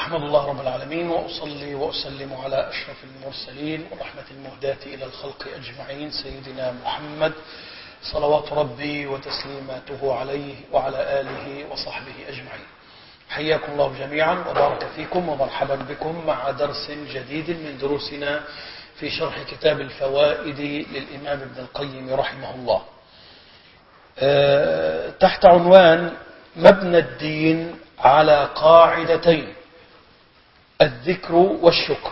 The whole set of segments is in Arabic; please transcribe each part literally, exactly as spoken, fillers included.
أحمد الله رب العالمين وأصلي وأسلم على أشرف المرسلين ورحمة المهداة إلى الخلق أجمعين سيدنا محمد صلوات ربي وتسليماته عليه وعلى آله وصحبه أجمعين. حياكم الله جميعا وبارك فيكم ومرحبا بكم مع درس جديد من دروسنا في شرح كتاب الفوائد للإمام ابن القيم رحمه الله، أه تحت عنوان مبنى الدين على قاعدتين: الذكر والشكر.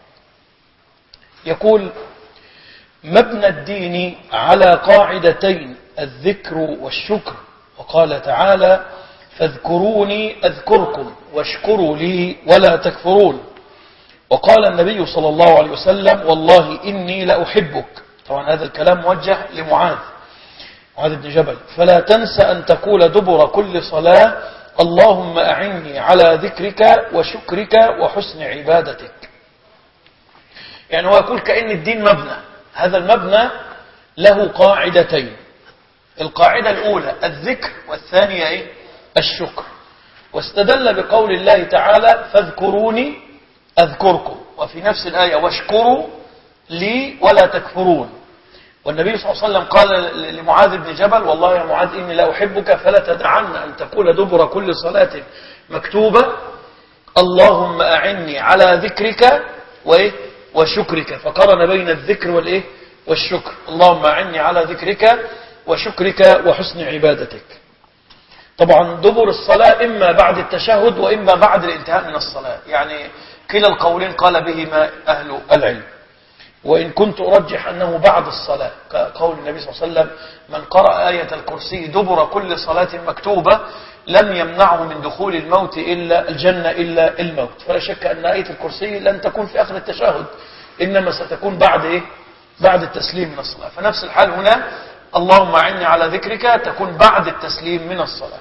يقول: مبنى الدين على قاعدتين: الذكر والشكر. وقال تعالى: فاذكروني أذكركم واشكروا لي ولا تكفرون. وقال النبي صلى الله عليه وسلم: والله إني لأحبك. طبعا هذا الكلام موجه لمعاذ معاذ بن جبل: فلا تنس أن تقول دبر كل صلاة: اللهم أعني على ذكرك وشكرك وحسن عبادتك. يعني هو يقول كأن الدين مبنى، هذا المبنى له قاعدتين: القاعدة الأولى الذكر، والثانية إيه؟ الشكر. واستدل بقول الله تعالى: فاذكروني أذكركم، وفي نفس الآية: واشكروا لي ولا تكفرون. والنبي صلى الله عليه وسلم قال لمعاذ بن جبل: والله يا معاذ إني لا أحبك فلا تدعن أن تقول دبر كل صلاة مكتوبة: اللهم أعني على ذكرك وشكرك. فقارن بين الذكر والإيه؟ والشكر. اللهم أعني على ذكرك وشكرك وحسن عبادتك. طبعا دبر الصلاة إما بعد التشهد وإما بعد الانتهاء من الصلاة، يعني كلا القولين قال بهما أهل العلم، وإن كنت أرجح أنه بعد الصلاة، كقول النبي صلى الله عليه وسلم: من قرأ آية الكرسي دبر كل صلاة مكتوبة لم يمنعه من دخول الموت إلا الجنة إلا الموت. فلا شك أن آية الكرسي لن تكون في آخر التشهد، إنما ستكون بعد إيه؟ بعد التسليم من الصلاة. فنفس الحال هنا: اللهم أعني على ذكرك تكون بعد التسليم من الصلاة.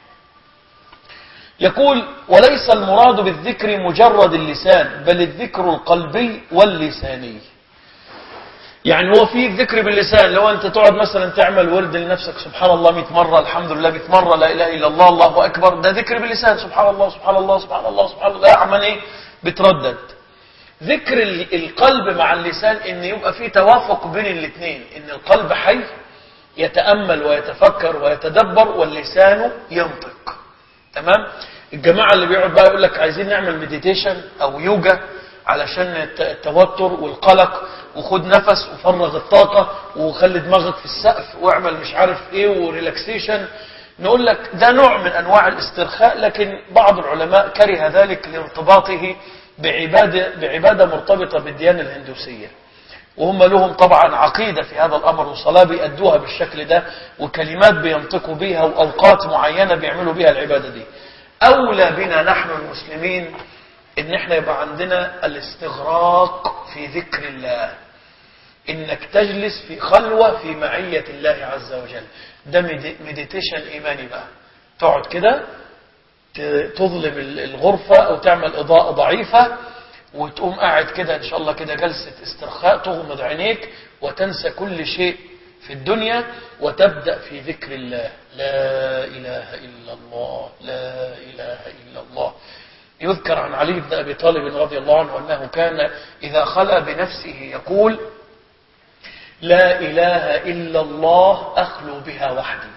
يقول: وليس المراد بالذكر مجرد اللسان، بل الذكر القلبي واللساني. يعني هو في ذكر باللسان، لو أنت تقعد مثلا تعمل ورد لنفسك: سبحان الله مئة مرة، الحمد لله مئة مرة، لا إله إلا الله، الله أكبر. ده ذكر باللسان: سبحان الله سبحان الله سبحان الله سبحان الله، عمل إيه؟ بتردد. ذكر القلب مع اللسان إن يبقى فيه توافق بين الاثنين، إن القلب حي يتأمل ويتفكر ويتدبر واللسان ينطق. تمام؟ الجماعة اللي بيقعد بقى يقول لك عايزين نعمل مديتيشن أو يوجا علشان التوتر والقلق، وخد نفس وفرغ الطاقة وخلي دماغك في السقف واعمل مش عارف ايه وريلاكسيشن، نقول لك ده نوع من انواع الاسترخاء، لكن بعض العلماء كره ذلك لارتباطه بعبادة, بعبادة مرتبطة بالديانة الهندوسية، وهم لهم طبعا عقيدة في هذا الأمر، وصلاة بيأدوها بالشكل ده، وكلمات بينطقوا بيها، وأوقات معينة بيعملوا بيها العبادة دي. أولى بنا نحن المسلمين إن احنا يبقى عندنا الاستغراق في ذكر الله، إنك تجلس في خلوة في معية الله عز وجل. ده مديتيشن إيماني بقى، تقعد كده تظلم الغرفة أو تعمل إضاءة ضعيفة وتقوم قاعد كده إن شاء الله كده جلسة استرخاء، تغمض عينيك وتنسى كل شيء في الدنيا وتبدأ في ذكر الله: لا إله إلا الله لا إله إلا الله. يذكر عن علي بن أبي طالب رضي الله عنه أنه كان إذا خلى بنفسه يقول: لا إله إلا الله أخلو بها وحدي،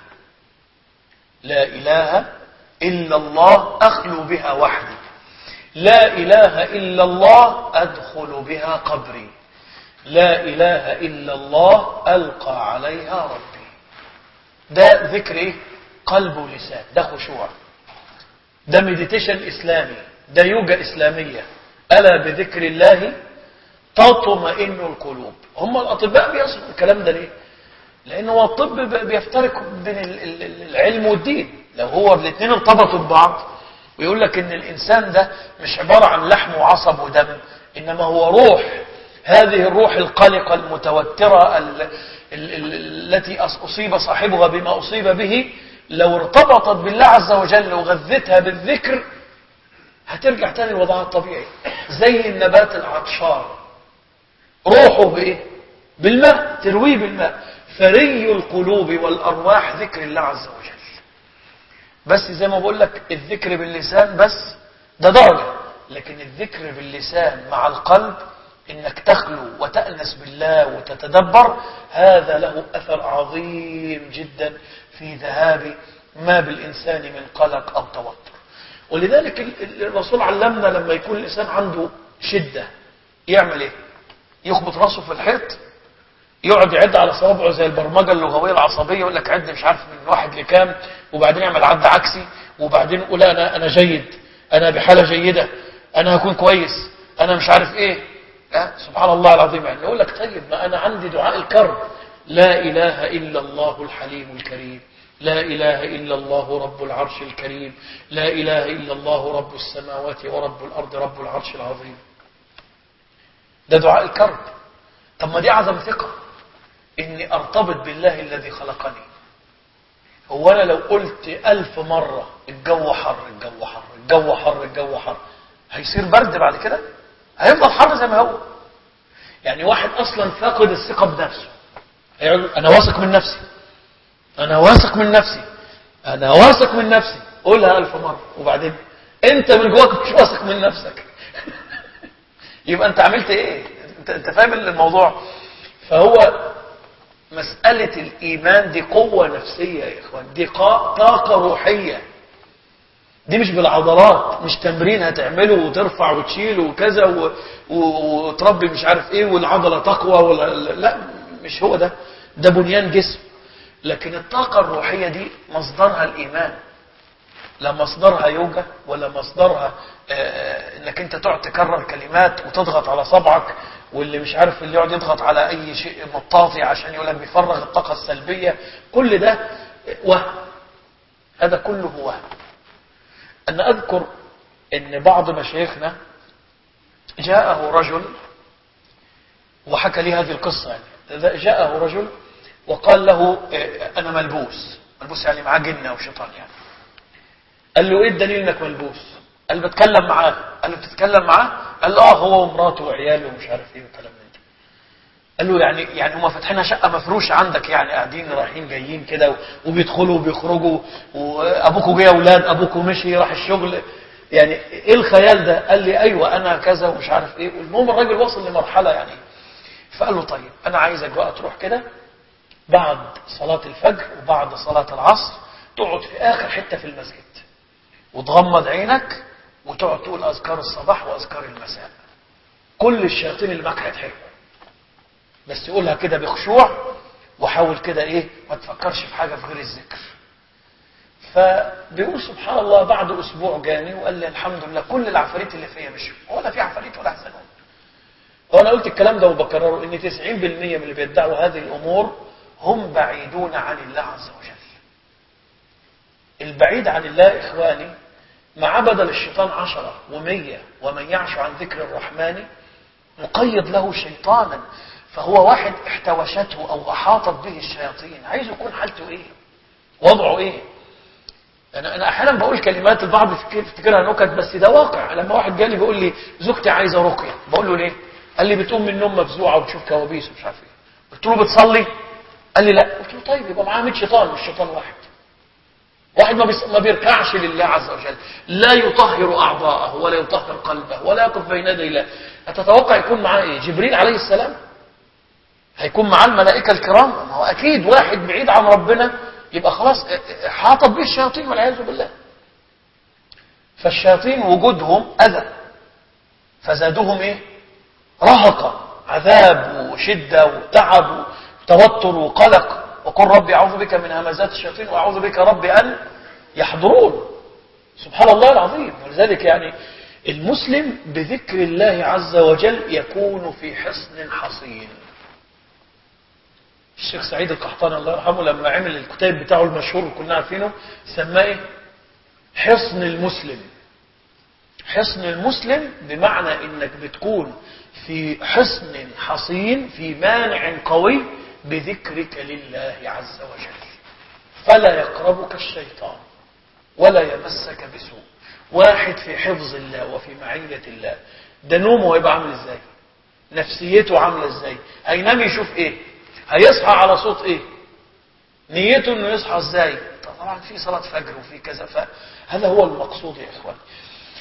لا إله إلا الله أخلو بها وحدي، لا إله إلا الله أدخل بها قبري، لا إله إلا الله ألقى عليها ربي. ده ذكر إيه؟ قلب ولسان، ده خشوع، ده مديتيشن إسلامي، ده يوجا إسلامية. ألا بذكر الله تطمئن القلوب. هم الأطباء بيصفوا الكلام ده ليه؟ لأنه الطب بيفترق بين العلم والدين. لو هو الاثنين ارتبطوا ببعض ويقول لك إن الإنسان ده مش عبارة عن لحم وعصب ودم، إنما هو روح، هذه الروح القلقة المتوترة التي أصيب صاحبها بما أصيب به، لو ارتبطت بالله عز وجل وغذتها بالذكر هترجع تاني لوضعها الطبيعي، زي النبات العطشار روحه بإيه؟ بالماء، ترويه بالماء. فري القلوب والأرواح ذكر الله عز وجل. بس زي ما بقول لك الذكر باللسان بس ده درجة، لكن الذكر باللسان مع القلب، انك تخلو وتأنس بالله وتتدبر، هذا له اثر عظيم جدا في ذهاب ما بالانسان من قلق او توتر. ولذلك الرسول علمنا لما يكون الانسان عنده شدة يعمل ايه؟ يخبط راسه في الحيط، يقعد يعد على صوابعه زي البرمجة اللغوية العصبية، يقول لك عد مش عارف من واحد لكام، وبعدين يعمل عد عكسي، وبعدين يقول انا انا جيد، انا بحالة جيدة، انا هكون كويس، انا مش عارف ايه. أه؟ سبحان الله العظيم. يعني يقول لك طيب ما انا عندي دعاء الكرب، لا اله الا الله الحليم الكريم، لا اله الا الله رب العرش الكريم، لا اله الا الله رب السماوات ورب الارض رب العرش العظيم. ده دعاء الكرب. طب ما دي اعظم ثقة، اني ارتبط بالله الذي خلقني. هو انا لو قلت الف مرة الجو حر الجو حر الجو حر الجو حر، هيصير برد بعد كده؟ هيفضل حر زي ما هو. يعني واحد اصلا فاقد الثقة بنفسه هيقول انا واثق من نفسي، انا واثق من نفسي، انا واثق من نفسي، قولها الف مرة، وبعدين انت من جواك مش واثق من نفسك. يبقى انت عملت ايه؟ انت, انت فاهم الموضوع؟ فهو مسألة الإيمان دي قوة نفسية يا إخوان، دي طاقة روحية، دي مش بالعضلات، مش تمرين هتعمله وترفع وتشيل وكذا و... وتربي مش عارف ايه والعضلة تقوى ولا... لا، مش هو ده، ده بنيان جسم. لكن الطاقة الروحية دي مصدرها الإيمان، لا مصدرها يوجا ولا مصدرها آه انك انت تقعد تكرر كلمات وتضغط على صبعك، واللي مش عارف اللي يقعد يضغط على اي شيء مطاطي عشان يقول لك بيفرغ الطاقة السلبية. كل ده وهم، هذا كله وهم. أنا أذكر أن بعض مشايخنا جاءه رجل وحكى لي هذه القصة، يعني جاءه رجل وقال له أنا ملبوس، ملبوس يعني معاه جنة وشيطان يعني. قال له إيه الدليل أنك ملبوس؟ قال له بتكلم معاه. قال له بتتكلم معاه؟ قال له آه هو ومراته وعياله ومش عارف إيه وكلام من ده. قال له يعني يعني هم فاتحين شقة مفروشة عندك، يعني قاعدين رايحين جايين كده وبيدخلوا وبيخرجوا، وابوكوا جه اولاد، ابوكوا مشي راح الشغل، يعني ايه الخيال ده؟ قال لي ايوه انا كذا ومش عارف ايه. المهم الراجل وصل لمرحلة يعني، فقال له طيب انا عايزك بقى تروح كده بعد صلاة الفجر وبعد صلاة العصر، تقعد في اخر حتة في المسجد وتغمض عينك وتقعد تقول اذكار الصباح واذكار المساء، كل الشياطين اللي معاك هيتحرقوا، بس تقولها كده بخشوع، وحاول كده ايه ما تفكرش في حاجة في غير الذكر. فبيقول سبحان الله بعد اسبوع جاني وقال لي الحمد لله كل العفاريت اللي فيا مشوا، ولا في عفاريت ولا احزنون. وانا قلت الكلام ده وبكرره، ان تسعين بالمية من اللي بيدعوا هذه الامور هم بعيدون عن الله عز وجل. البعيد عن الله اخواني مع بدل الشيطان عشرة ومية، ومن يعش عن ذكر الرحمن مقيد له شيطانا، فهو واحد احتوشته او احاطت به الشياطين. عايز يكون حالته ايه؟ وضعه ايه؟ انا انا احيانا بقول كلمات البعض يفتكرها نكت، بس ده واقع. لما واحد جالي بيقول لي زوجتي عايزه رقيه، بقول له ليه؟ قال لي بتقوم من النوم مفزوعه وتشوف كوابيس ومش عارف ايه. قلت له بتصلي؟ قال لي لا. قلت له طيب يبقى معاه مية شيطان مش شيطان واحد. واحد ما, بيص... ما بيركعش لله عز وجل، لا يطهر اعضاءه ولا يطهر قلبه ولا يقف بين يدي الله، هتتوقع يكون معاه ايه؟ جبريل عليه السلام؟ هيكون معاه الملائكة الكرام؟ ما هو أكيد واحد بعيد عن ربنا يبقى خلاص حاطت به الشياطين والعياذ بالله. فالشياطين وجودهم أذى، فزادوهم إيه؟ رهقة، عذاب وشدة وتعب وتوتر وقلق. وقل ربي أعوذ بك من همزات الشياطين وأعوذ بك ربي أن يحضرون. سبحان الله العظيم. ولذلك يعني المسلم بذكر الله عز وجل يكون في حصن حصين. الشيخ سعيد القحطاني الله يرحمه لما عمل الكتاب بتاعه المشهور كلنا عارفينه سماه ايه؟ حصن المسلم. حصن المسلم بمعنى انك بتكون في حصن حصين، في مانع قوي بذكرك لله عز وجل، فلا يقربك الشيطان ولا يمسك بسوء. واحد في حفظ الله وفي معية الله، ده نومه هيبقى عامل ازاي؟ نفسيته عامله ازاي؟ هينام يشوف ايه؟ هيصحى على صوت ايه؟ نيته انه يصحى ازاي؟ طبعا في صلاة فجر وفي كذا، فهذا هو المقصود يا اخوان.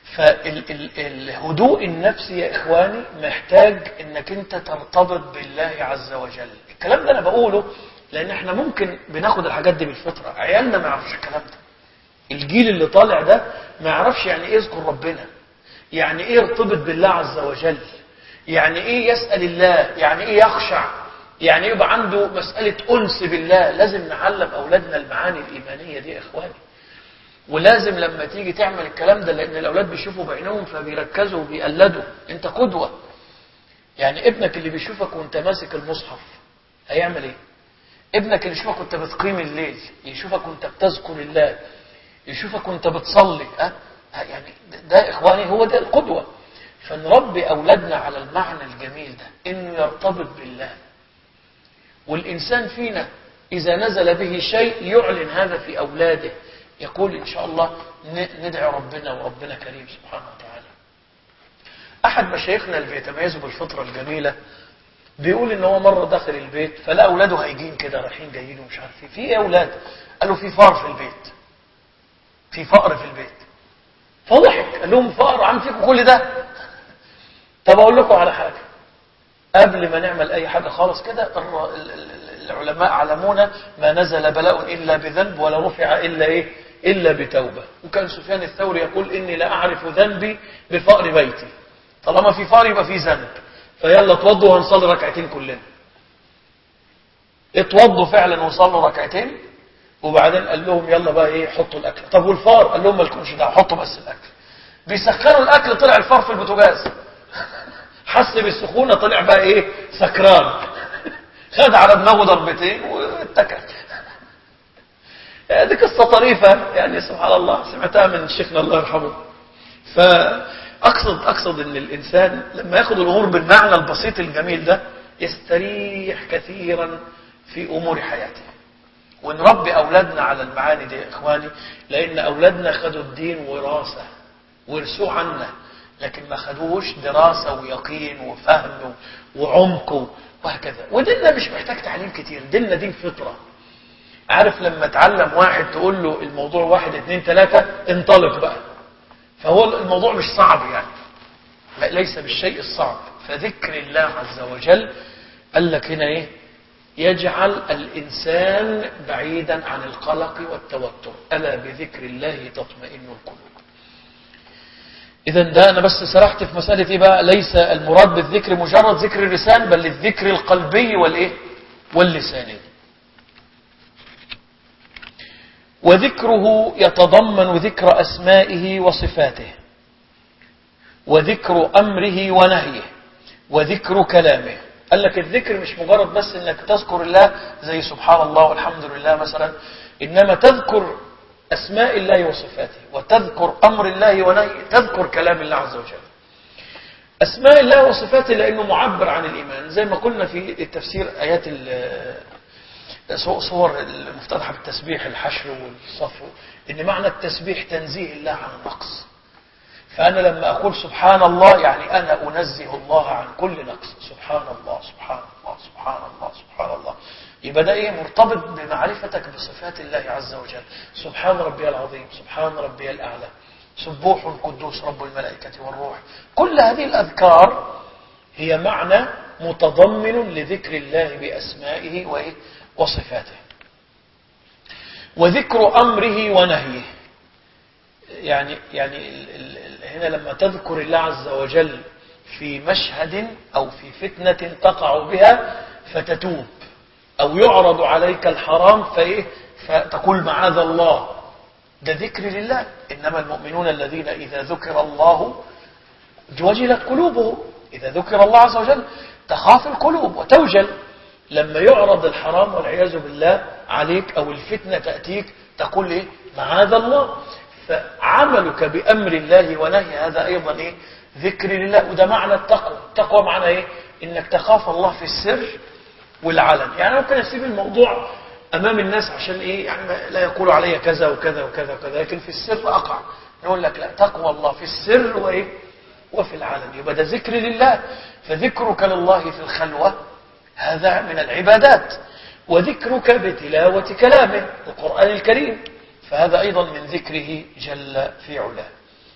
فالهدوء النفسي يا إخواني محتاج إنك أنت ترتبط بالله عز وجل. الكلام ده أنا بقوله لأن إحنا ممكن بناخد الحاجات دي بالفطرة. عيالنا ما يعرفش الكلام ده. الجيل اللي طالع ده ما يعرفش يعني إيه يذكر ربنا، يعني إيه يرتبط بالله عز وجل، يعني إيه يسأل الله، يعني إيه يخشع، يعني إيه يبقى عنده مسألة أنس بالله. لازم نعلم أولادنا المعاني الإيمانية دي يا إخواني. ولازم لما تيجي تعمل الكلام ده، لأن الأولاد بيشوفوا بعينهم فبيركزوا وبيقلدوا. أنت قدوة. يعني ابنك اللي بيشوفك وانت ماسك المصحف هيعمل ايه؟ ابنك اللي يشوفك وانت بتقيم الليل، يشوفك وانت بتذكر الله، يشوفك وانت بتصلي، أه؟ يعني ده إخواني هو ده القدوة. فنربي أولادنا على المعنى الجميل ده، إنه يرتبط بالله. والإنسان فينا إذا نزل به شيء يعلن هذا في أولاده، يقول إن شاء الله ندعي ربنا وربنا كريم سبحانه وتعالى. أحد مشايخنا اللي بيتميزوا بالفطرة الجميلة بيقول إن هو مرة داخل البيت فلا أولاده هايجين كده رايحين جايين ومش عارف ايه. في إيه يا أولاد؟ قالوا في فار في البيت، في فقر في البيت. فضحك قال لهم فقر عم فيكم كل ده؟ طب أقول لكم على حاجة، قبل ما نعمل أي حاجة خالص كده العلماء علمونا ما نزل بلاء إلا بذنب ولا رفع إلا إيه؟ إلا بتوبة. وكان سفيان الثوري يقول إني لا أعرف ذنبي بفقر بيتي. طالما في فقر يبقى في ذنب، فيلا اتوضوا ونصلي ركعتين كلنا. اتوضوا فعلا وصلوا ركعتين، وبعدين قال لهم يلا بقى ايه حطوا الاكل. طب والفار؟ قال لهم مالكمش دعوه، حطوا بس الاكل. بيسخنوا الاكل طلع الفار في البوتاجاز. حس بالسخونه طلع بقى ايه سكران. خد على دماغه ضربتين واتكل. دي قصه طريفه يعني سبحان الله، سمعتها من شيخنا الله يرحمه. فاقصد اقصد ان الانسان لما ياخد الامور بالمعنى البسيط الجميل ده يستريح كثيرا في امور حياته. ونربي أولادنا على المعاني دي يا إخواني، لأن أولادنا خدوا الدين وراثة ورثوه عنا، لكن ما خدوش دراسة ويقين وفهم وعمق وهكذا. وديننا مش محتاج تعليم كتير، ديننا دين فطرة. عارف لما تعلم واحد تقول له الموضوع واحد اتنين تلاتة انطلق بقى، فهو الموضوع مش صعب يعني، ليس بالشيء الصعب. فذكر الله عز وجل قال لك هنا ايه؟ يجعل الإنسان بعيدا عن القلق والتوتر. ألا بذكر الله تطمئن القلوب. إذا ده أنا بس سرحت في مسألة إيه بقى؟ ليس المراد بالذكر مجرد ذكر اللسان، بل الذكر القلبي والإيه؟ واللساني. وذكره يتضمن ذكر أسمائه وصفاته، وذكر أمره ونهيه، وذكر كلامه. قال لك الذكر مش مجرد بس انك تذكر الله زي سبحان الله والحمد لله مثلا، انما تذكر اسماء الله وصفاته، وتذكر امر الله ونهيه، تذكر كلام الله عز وجل. اسماء الله وصفاته لانه معبر عن الايمان، زي ما قلنا في التفسير ايات صور المفتتحه بالتسبيح الحشر والصف، ان معنى التسبيح تنزيه الله عن النقص. فأنا لما أقول سبحان الله يعني أنا أنزه الله عن كل نقص. سبحان الله سبحان الله سبحان الله سبحان الله. يبقى ده إيه؟ مرتبط بمعرفتك بصفات الله عز وجل. سبحان ربي العظيم، سبحان ربي الأعلى، سبوح قدوس رب الملائكة والروح. كل هذه الأذكار هي معنى متضمن لذكر الله بأسمائه وصفاته. وذكر أمره ونهيه، يعني يعني هنا لما تذكر الله عز وجل في مشهد أو في فتنة تقع بها فتتوب، أو يعرض عليك الحرام فإيه فتقول معاذ الله، ده ذكر لله. إنما المؤمنون الذين إذا ذكر الله وجلت قلوبهم. إذا ذكر الله عز وجل تخاف القلوب وتوجل. لما يعرض الحرام والعياذ بالله عليك أو الفتنة تأتيك تقول إيه معاذ الله. فعملك بأمر الله ونهي هذا أيضا إيه؟ ذكر لله. وده معنى التقوى. التقوى معنى إيه؟ إنك تخاف الله في السر والعلن. يعني ممكن أسيب الموضوع أمام الناس عشان إيه؟ يعني لا يقولوا علي كذا وكذا وكذا وكذا، لكن في السر أقع. نقول لك لا، تقوى الله في السر وإيه؟ وفي العلن. يبقى ده ذكر لله. فذكرك لله في الخلوة هذا من العبادات، وذكرك بتلاوة كلامه القرآن الكريم، فهذا أيضا من ذكره جل في علاه.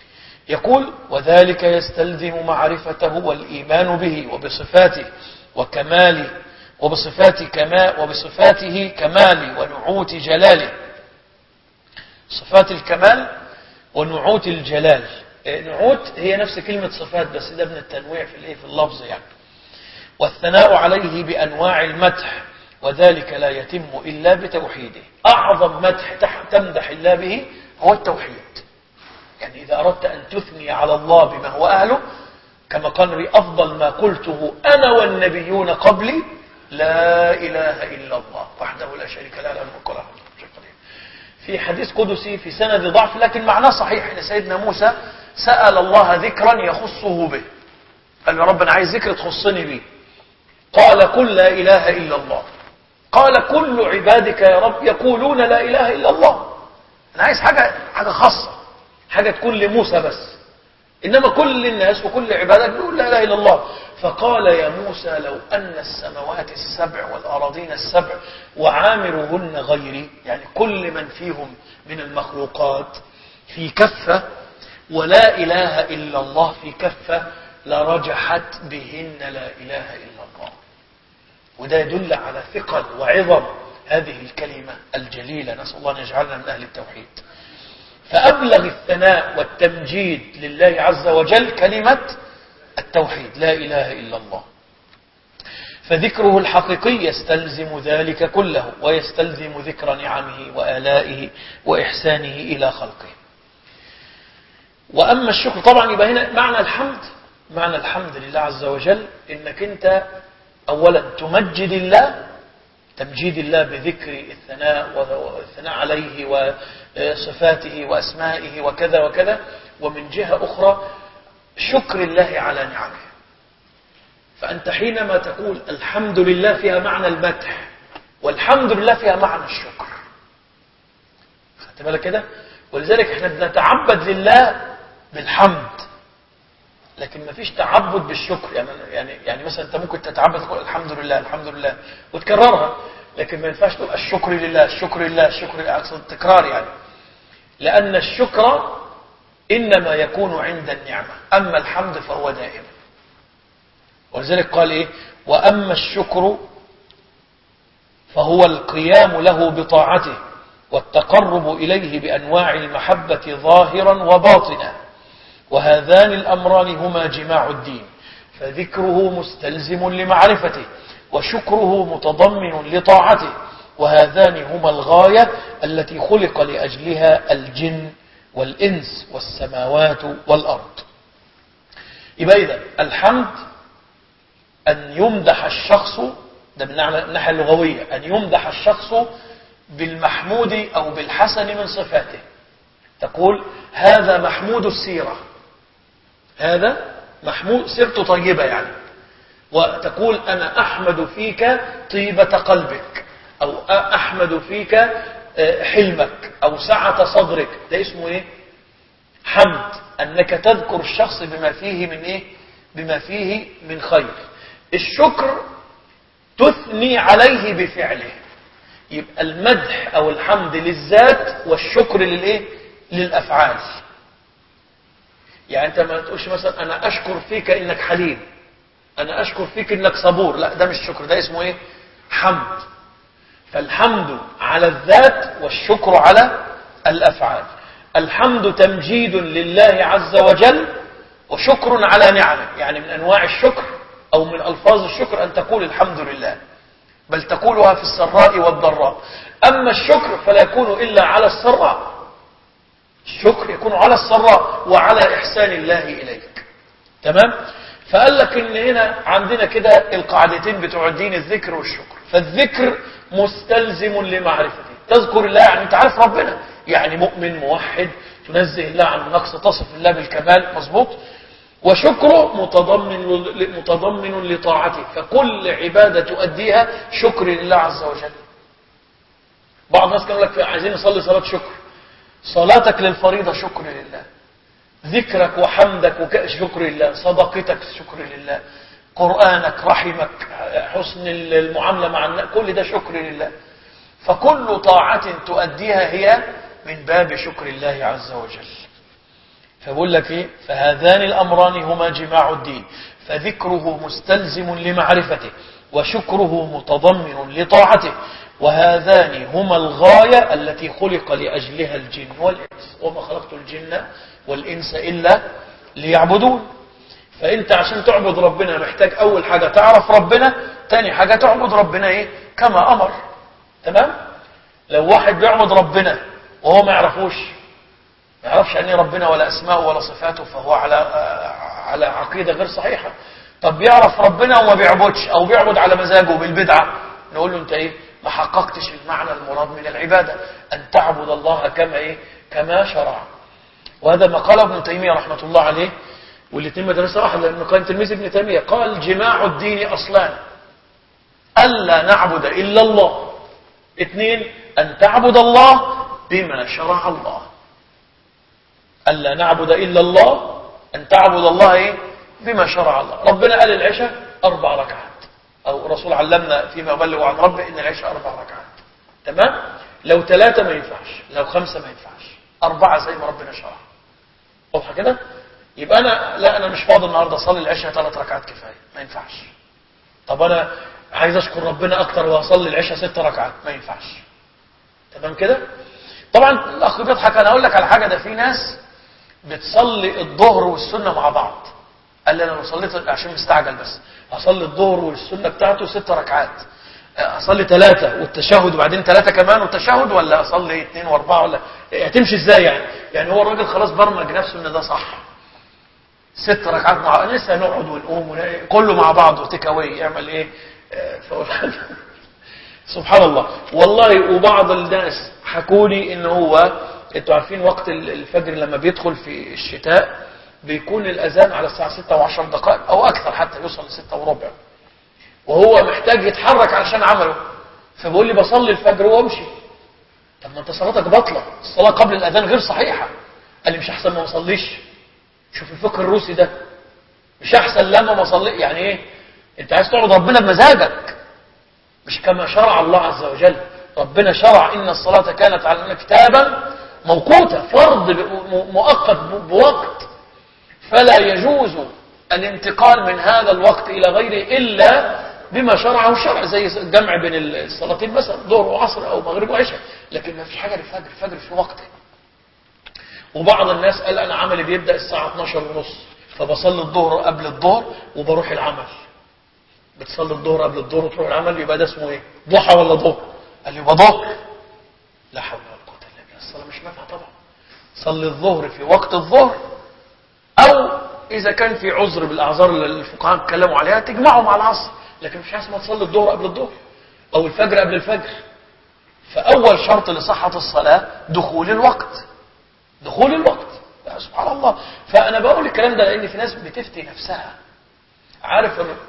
يقول وذلك يستلزم معرفته والإيمان به وبصفاته وكماله وبصفات كما وبصفاته كمال ونعوت جلاله. صفات الكمال ونعوت الجلال. نعوت هي نفس كلمة صفات بس ده من التنويع في الايه في اللفظ يعني. والثناء عليه بأنواع المدح وذلك لا يتم إلا بتوحيده. أعظم مدح تمدح الله به هو التوحيد. يعني إذا أردت أن تثني على الله بما هو أهله كما قال النبي أفضل ما قلته أنا والنبيون قبلي لا إله إلا الله وحده لا شريك له له الملك وله الحمد. في حديث قدسي في سند ضعف لكن معناه صحيح ان سيدنا موسى سأل الله ذكرا يخصه به. قال له ربنا عايز ذكر تخصني به. قال قل لا إله إلا الله. قال كل عبادك يا رب يقولون لا إله إلا الله. أنا عايز حاجة حاجة خاصة حاجة تكون لموسى بس إنما كل الناس وكل عبادك بيقول لا إله إلا الله. فقال يا موسى لو أن السماوات السبع والأراضين السبع وعامرهن غيري يعني كل من فيهم من المخلوقات في كفة ولا إله إلا الله في كفة لرجحت بهن لا إله إلا الله. وده يدل على ثقل وعظم هذه الكلمة الجليلة. نسأل الله أن يجعلنا من أهل التوحيد. فأبلغ الثناء والتمجيد لله عز وجل كلمة التوحيد لا إله إلا الله. فذكره الحقيقي يستلزم ذلك كله ويستلزم ذكر نعمه وآلائه وإحسانه إلى خلقه. وأما الشكر طبعا يبقى هنا معنى الحمد معنى الحمد لله عز وجل إنك أنت أولا تمجد الله تمجيد الله بذكر الثناء والثناء عليه وصفاته وأسمائه وكذا وكذا. ومن جهة أخرى شكر الله على نعمه. فأنت حينما تقول الحمد لله فيها معنى المدح والحمد لله فيها معنى الشكر. خدت بالك كده؟ ولذلك احنا بنتعبد لله بالحمد لكن ما فيش تعبد بالشكر. يعني يعني يعني مثلا انت ممكن تتعبد تقول الحمد لله الحمد لله وتكررها لكن ما ينفعش تقول الشكر لله الشكر لله الشكر لله اقصد التكرار يعني. لأن الشكر إنما يكون عند النعمة أما الحمد فهو دائم. ولذلك قال إيه وأما الشكر فهو القيام له بطاعته والتقرب إليه بأنواع المحبة ظاهرا وباطنا وهذان الأمران هما جماع الدين. فذكره مستلزم لمعرفته وشكره متضمن لطاعته وهذان هما الغاية التي خلق لأجلها الجن والإنس والسماوات والأرض. يبقى إذا الحمد أن يمدح الشخص ده من الناحية اللغوية أن يمدح الشخص بالمحمود أو بالحسن من صفاته. تقول هذا محمود السيرة هذا محمود سيرته طيبة يعني. وتقول أنا أحمد فيك طيبة قلبك أو أحمد فيك حلمك أو سعة صدرك. ده اسمه إيه حمد. أنك تذكر الشخص بما فيه من إيه بما فيه من خير. الشكر تثني عليه بفعله. يبقى المدح أو الحمد للذات والشكر للإيه للأفعال. يعني أنت ما تقولش مثلا أنا أشكر فيك إنك حليم أنا أشكر فيك إنك صبور. لا ده مش شكر ده اسمه إيه حمد. فالحمد على الذات والشكر على الأفعال. الحمد تمجيد لله عز وجل وشكر على نعمه. يعني من أنواع الشكر أو من ألفاظ الشكر أن تقول الحمد لله بل تقولها في السراء والضراء. أما الشكر فلا يكون إلا على السراء. الشكر يكون على السراء وعلى إحسان الله إليك. تمام. فقال لك إن هنا عندنا كده القاعدتين بتوع الدين الذكر والشكر. فالذكر مستلزم لمعرفته. تذكر الله يعني أنت عارف ربنا يعني مؤمن موحد تنزه الله عن النقص تصف الله بالكمال مظبوط. وشكره متضمن متضمن لطاعته. فكل عبادة تؤديها شكر لله عز وجل. بعض الناس كانوا لك عايزين نصلي صلاة شكر. صلاتك للفريضة شكر لله. ذكرك وحمدك شكر لله. صدقتك شكر لله. قرآنك رحمك حسن المعاملة مع الناس كل ده شكر لله. فكل طاعة تؤديها هي من باب شكر الله عز وجل. فبقول لك إيه؟ فهذان الأمران هما جماع الدين، فذكره مستلزم لمعرفته، وشكره متضمن لطاعته، وهذان هما الغاية التي خلق لأجلها الجن والإنس، وما خلقت الجن والإنس إلا ليعبدون. فأنت عشان تعبد ربنا محتاج أول حاجة تعرف ربنا، تاني حاجة تعبد ربنا إيه؟ كما أمر. تمام؟ لو واحد بيعبد ربنا وهو ما يعرفوش، ما يعرفش أن ربنا ولا أسماءه ولا صفاته، فهو على على عقيدة غير صحيحة. طب بيعرف ربنا وما بيعبدش، أو بيعبد على مزاجه بالبدعة، نقول له أنت إيه؟ ما حققتش المعنى المراد من العبادة، أن تعبد الله كما إيه؟ كما شرع. وهذا ما قال ابن تيمية رحمة الله عليه، والاثنين مدرسة واحدة، لأنه كان تلميذ ابن تيمية. قال جماع الدين أصلان: ألا نعبد إلا الله، اثنين أن تعبد الله بما شرع الله. ألا نعبد إلا الله، أن تعبد الله إيه؟ بما شرع الله. ربنا قال العشاء أربع ركعات، أو الرسول علمنا فيما بلغ عن ربه إن العشاء أربع ركعات. تمام؟ لو ثلاثة ما ينفعش، لو خمسة ما ينفعش، أربعة زي ما ربنا شرع. واضحة كده؟ يبقى أنا لا أنا مش فاضي النهاردة أصلي العشاء ثلاث ركعات كفاية، ما ينفعش. طب أنا عايز أشكر ربنا أكتر وأصلي العشاء ست ركعات، ما ينفعش. تمام كده؟ طبعا الأخ بيضحك. أنا أقول لك على حاجة، ده في ناس بتصلي الظهر والسنة مع بعض. قال لي أنا لو صليت، عشان مستعجل بس، أصلي الظهر والسنة بتاعته ست ركعات، أصلي ثلاثة والتشهد وبعدين ثلاثة كمان والتشهد، ولا أصلي اثنين وأربعة، ولا هتمشي إزاي يعني؟ يعني هو الراجل خلاص برمج نفسه إن ده صح. ست ركعات مع لسه نقعد ونقوم ون... كله مع بعض وتيك اواي يعمل ايه؟ فقول سبحان الله والله. وبعض الناس حكوا لي ان هو، انتوا عارفين وقت الفجر لما بيدخل في الشتاء بيكون الاذان على الساعه ستة وعشر دقائق او اكثر، حتى يوصل لستة وربع، وهو محتاج يتحرك علشان عمله. فبقول لي بصلي الفجر وامشي. طب ما انت صلاتك باطله، الصلاه قبل الاذان غير صحيحه. قال لي مش احسن ما اصليش؟ شوف الفقه الروسي ده، مش احسن لما ما اصلي؟ يعني ايه؟ انت عايز تعبد ربنا بمزاجك مش كما شرع الله عز وجل. ربنا شرع ان الصلاه كانت على كتابا موقوتا، فرض مؤقت بوقت، فلا يجوز الانتقال من هذا الوقت الى غيره الا بما شرعه الشرع، زي الجمع بين الصلاتين مثلا ظهر وعصر او مغرب وعشاء، لكن ما فيش حاجه للفجر، الفجر في وقته. وبعض الناس قال انا عملي بيبدا الساعه اثناشر ونص، فبصلي الظهر قبل الظهر وبروح العمل. بتصلي الظهر قبل الظهر وتروح العمل، يبقى ده اسمه ايه؟ ضحى ولا ظهر؟ قال لي يبقى ظهر. لا حول ولا قوه الا بالله، الصلاه مش نافعه طبعا. صلي الظهر في وقت الظهر، او اذا كان في عذر بالاعذار اللي الفقهاء اتكلموا عليها تجمعه مع العصر، لكن مش حاسس ما تصلي الظهر قبل الظهر او الفجر قبل الفجر. فاول شرط لصحه الصلاه دخول الوقت، دخول الوقت. سبحان الله. فأنا بقول الكلام ده لأن في ناس بتفتي نفسها. عارف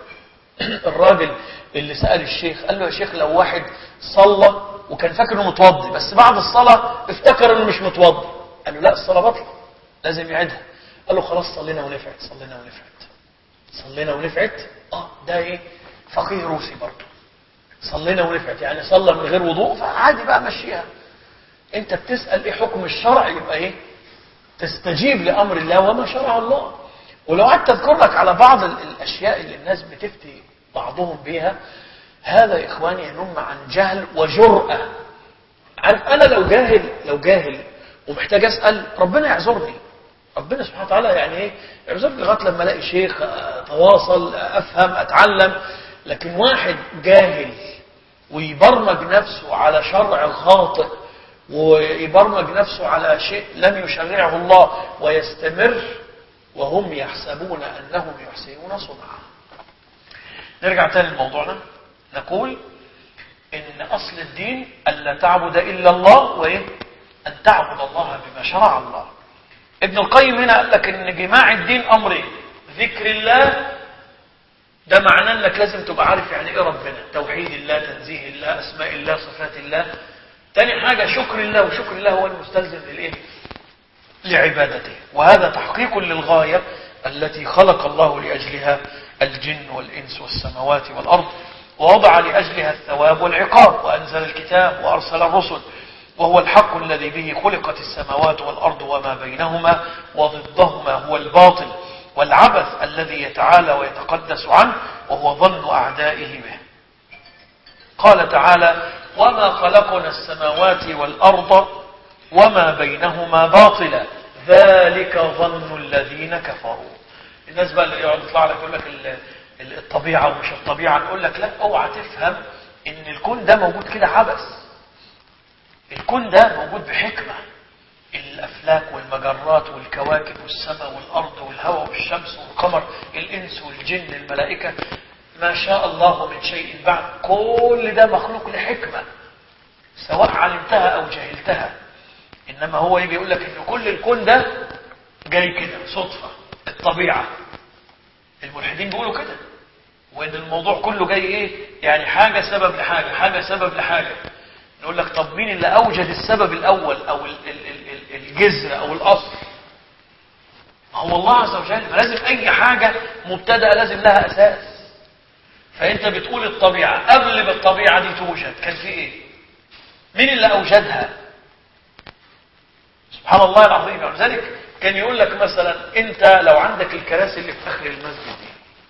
الراجل اللي سأل الشيخ قال له يا شيخ لو واحد صلى وكان فاكر انه متوضي، بس بعد الصلاة افتكر انه مش متوضي، قال له لا الصلاة بطلة لازم يعيدها. قال له خلاص صلينا ونفعت، صلينا ونفعت، صلينا ونفعت. اه ده ايه؟ فقيه روسي برضه. صلينا ونفعت يعني صلى من غير وضوء، فعادي بقى مشيها. انت بتسأل ايه حكم الشرع، يبقى ايه؟ تستجيب لأمر الله وما شرع الله. ولو قعدت تذكر لك على بعض الأشياء اللي الناس بتفتي بعضهم بها، هذا يا إخواني ينم عن جهل وجرأة. عارف أنا لو جاهل لو جاهل ومحتاج أسأل، ربنا يعذرني، ربنا سبحانه وتعالى يعني إيه يعذرني لغاية لما ألاقي شيخ أتواصل أفهم أتعلم. لكن واحد جاهل ويبرمج نفسه على شرع خاطئ ويبرمج نفسه على شيء لم يشرعه الله ويستمر وهم يحسبون أنهم يحسنون صنعا. نرجع تاني لموضوعنا، نقول إن أصل الدين ألا تعبد إلا الله، وإيه؟ أن تعبد الله بما شرع الله. ابن القيم هنا قال لك إن جماع الدين أمرين: ذكر الله، ده معناه أنك لازم تبقى عارف يعني إيه ربنا، توحيد الله، تنزيه الله، أسماء الله، صفات الله. تاني حاجة شكر الله، وشكر الله هو المستلزم للإيه؟ لعبادته. وهذا تحقيق للغاية التي خلق الله لأجلها الجن والإنس والسماوات والأرض، ووضع لأجلها الثواب والعقاب، وأنزل الكتاب وأرسل الرسل وهو الحق الذي به خلقت السماوات والأرض وما بينهما، وضدهما هو الباطل والعبث الذي يتعالى ويتقدس عنه، وهو ظن أعدائه به. قال تعالى: وما خلقنا السماوات والأرض وما بينهما باطلا ذلك ظن الذين كفروا. الناس بقى اللي يقعد يطلع لك يقول لك الطبيعة ومش الطبيعة، نقول لك لا، اوعى تفهم ان الكون ده موجود كده عبث. الكون ده موجود بحكمة. الأفلاك والمجرات والكواكب والسماء والأرض والهواء والشمس والقمر، الإنس والجن الملائكة، ما شاء الله من شيء بعد، كل ده مخلوق لحكمة سواء علمتها أو جهلتها. إنما هو يجي يقول لك إن كل الكون ده جاي كده صدفة، الطبيعة. الملحدين بيقولوا كده، وإن الموضوع كله جاي إيه؟ يعني حاجة سبب لحاجة، حاجة سبب لحاجة. نقول لك طب مين اللي أوجد السبب الأول أو الجذر أو الأصل؟ هو الله عز وجل. فلازم أي حاجة مبتدأ لازم لها أساس. فأنت بتقول الطبيعة، قبل ما الطبيعة دي توجد كان في إيه؟ مين اللي أوجدها؟ سبحان الله العظيم. ولذلك كان يقول لك مثلا أنت لو عندك الكراسي اللي في آخر المسجد دي،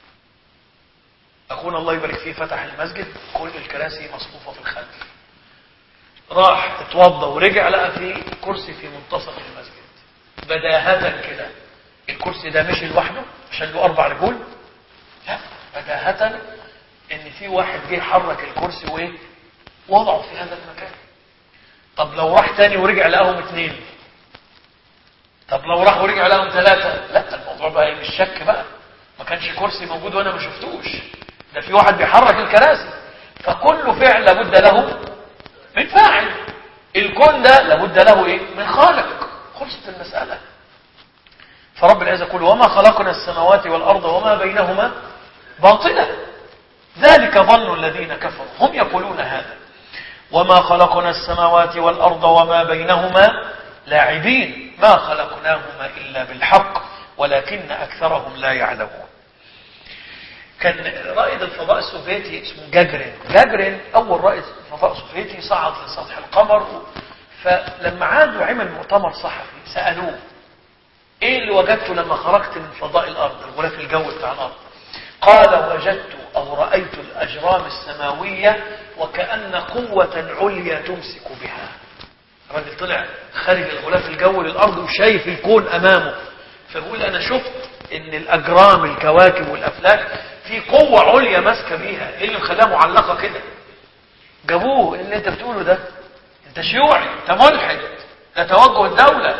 أخونا الله يبارك فيه فتح المسجد، كل الكراسي مصفوفة في الخلف، راح اتوضى ورجع لقى في كرسي في منتصف المسجد بداهة كده. الكرسي ده مشي لوحده عشان له أربع رجول؟ لا، بداهة إن في واحد جه حرك الكرسي وإيه؟ وضعه في هذا المكان. طب لو راح تاني ورجع لقاهم اثنين، طب لو راح ورجع لقاهم ثلاثة، لا، الموضوع بقى مش شك بقى، ما كانش كرسي موجود وأنا ما شفتوش، ده في واحد بيحرك الكراسي. فكل فعل لابد له من فاعل. الكون ده لابد له ايه؟ من خالق. خلصت المسألة. فرب العزة يقول: وما خلقنا السماوات والأرض وما بينهما باطلا ذلك ظن الذين كفروا. هم يقولون هذا. وما خلقنا السماوات والأرض وما بينهما لاعبين ما خلقناهما إلا بالحق ولكن أكثرهم لا يعلمون. كان رائد الفضاء السوفيتي اسمه جاجرين. جاجرين أول رائد فضاء سوفيتي صعد لسطح القمر. فلما عاد وعمل مؤتمر صحفي سألوه: ايه اللي وجدته لما خرجت من فضاء الأرض، الغلاف الجوي بتاع الأرض؟ قال: وجدت أو رأيت الأجرام السماوية وكأن قوة عليا تمسك بها. الراجل طلع خارج الغلاف الجوي للأرض وشايف الكون أمامه، فبيقول: أنا شفت إن الأجرام الكواكب والأفلاك في قوة عليا ماسكة بيها. ايه اللي مخليها معلقة كده؟ جابوه اللي انت بتقوله ده، انت شيوعي، انت ملحد، ده توجه الدولة.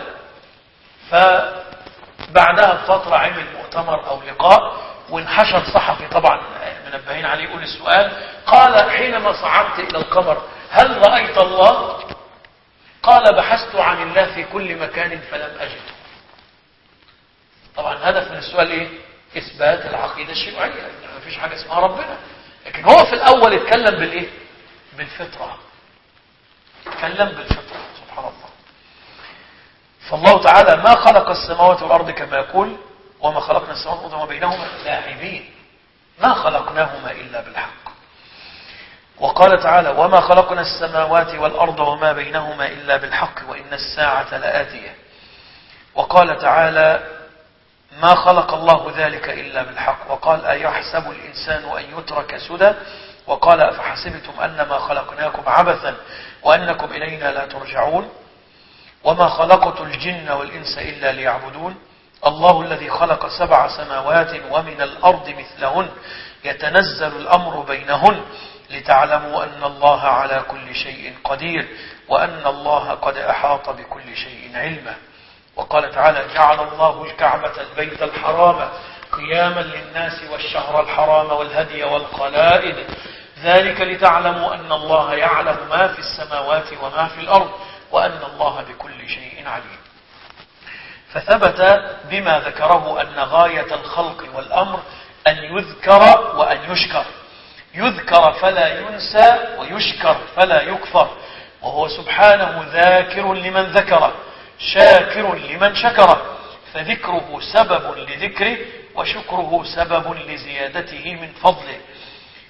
فبعدها بفترة عمل مؤتمر او لقاء، وانحشر صحفي طبعا منبهين عليه يقول السؤال، قال: حينما صعدت الى القمر هل رأيت الله؟ قال: بحثت عن الله في كل مكان فلم أجده. طبعا الهدف من السؤال ايه؟ اثبات العقيدة الشيوعية، يعني ما فيش حاجة اسمها ربنا. لكن هو في الاول اتكلم بالايه؟ بالفطرة. اتكلم بالفطرة. سبحان الله. فالله تعالى ما خلق السماوات والارض كما يقول: وما خلقنا السماوات والارض وما بينهما لاعبين ما خلقناهما الا بالحق. وقال تعالى: وما خلقنا السماوات والارض وما بينهما الا بالحق وان الساعة لآتية. وقال تعالى: ما خلق الله ذلك إلا بالحق. وقال: أيحسب الإنسان أن يترك سدى. وقال: أفحسبتم أنما خلقناكم عبثا وأنكم إلينا لا ترجعون. وما خلقت الجن والإنس إلا ليعبدون. الله الذي خلق سبع سماوات ومن الأرض مثلهن يتنزل الأمر بينهن لتعلموا أن الله على كل شيء قدير وأن الله قد أحاط بكل شيء علما. وقال تعالى: جعل الله الكعبة البيت الحرام قياما للناس والشهر الحرام والهدي والقلائد ذلك لتعلموا أن الله يعلم ما في السماوات وما في الأرض وأن الله بكل شيء عليم. فثبت بما ذكره أن غاية الخلق والأمر أن يذكر وأن يشكر. يذكر فلا ينسى ويشكر فلا يكفر، وهو سبحانه ذاكر لمن ذكره شاكر لمن شكره، فذكره سبب لذكره وشكره سبب لزيادته من فضله.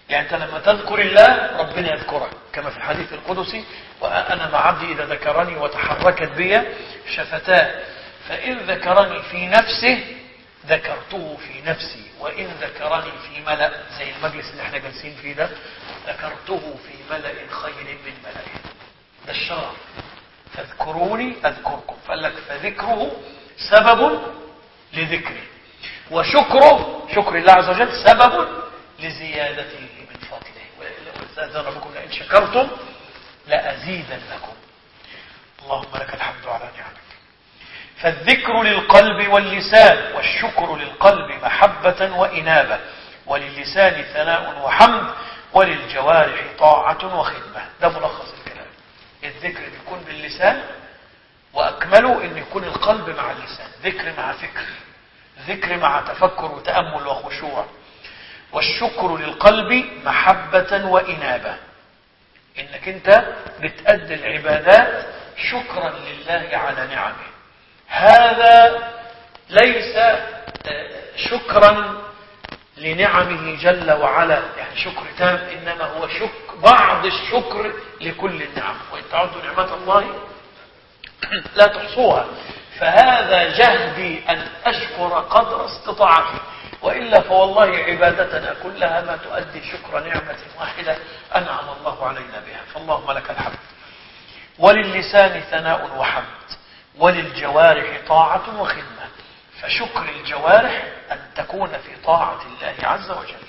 يعني أنت لما تذكر الله ربنا يذكرك، كما في الحديث القدسي: وأنا مع عبدي إذا ذكرني وتحركت بي شفتاه، فإن ذكرني في نفسه ذكرته في نفسي، وإن ذكرني في ملأ زي المجلس اللي احنا جالسين فيه ده ذكرته في ملأ خير من ملئه. ده الشرع، فاذكروني أذكركم. فقال لك فذكره سبب لذكره، وشكره شكر الله عز وجل سبب لزيادته من فضله. وإذا ربكم لئن شكرتم لأزيدنكم. اللهم لك الحمد على نعمك. فالذكر للقلب واللسان، والشكر للقلب محبة وإنابة، وللسان ثناء وحمد، وللجوارح طاعة وخدمة. ده ملخص الكلام. الذكر بيكون باللسان، وأكمله أن يكون القلب مع اللسان، ذكر مع فكر، ذكر مع تفكر وتأمل وخشوع. والشكر للقلب محبة وإنابة، إنك أنت بتأدي العبادات شكرا لله على نعمه. هذا ليس شكرا لنعمه جل وعلا، يعني شكر تام، إنما هو شكر بعض الشكر لكل النعم، وإن تعدوا نعمة الله لا تحصوها. فهذا جهدي أن أشكر قدر استطاعتي، وإلا فوالله عبادتنا كلها ما تؤدي شكر نعمة واحدة أنعم الله علينا بها. فاللهم لك الحمد. وللسان ثناء وحمد، وللجوارح طاعة وخدمة. فشكر الجوارح أن تكون في طاعة الله عز وجل.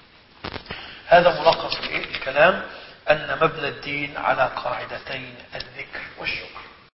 هذا ملخص الكلام، أن مبنى الدين على قاعدتين: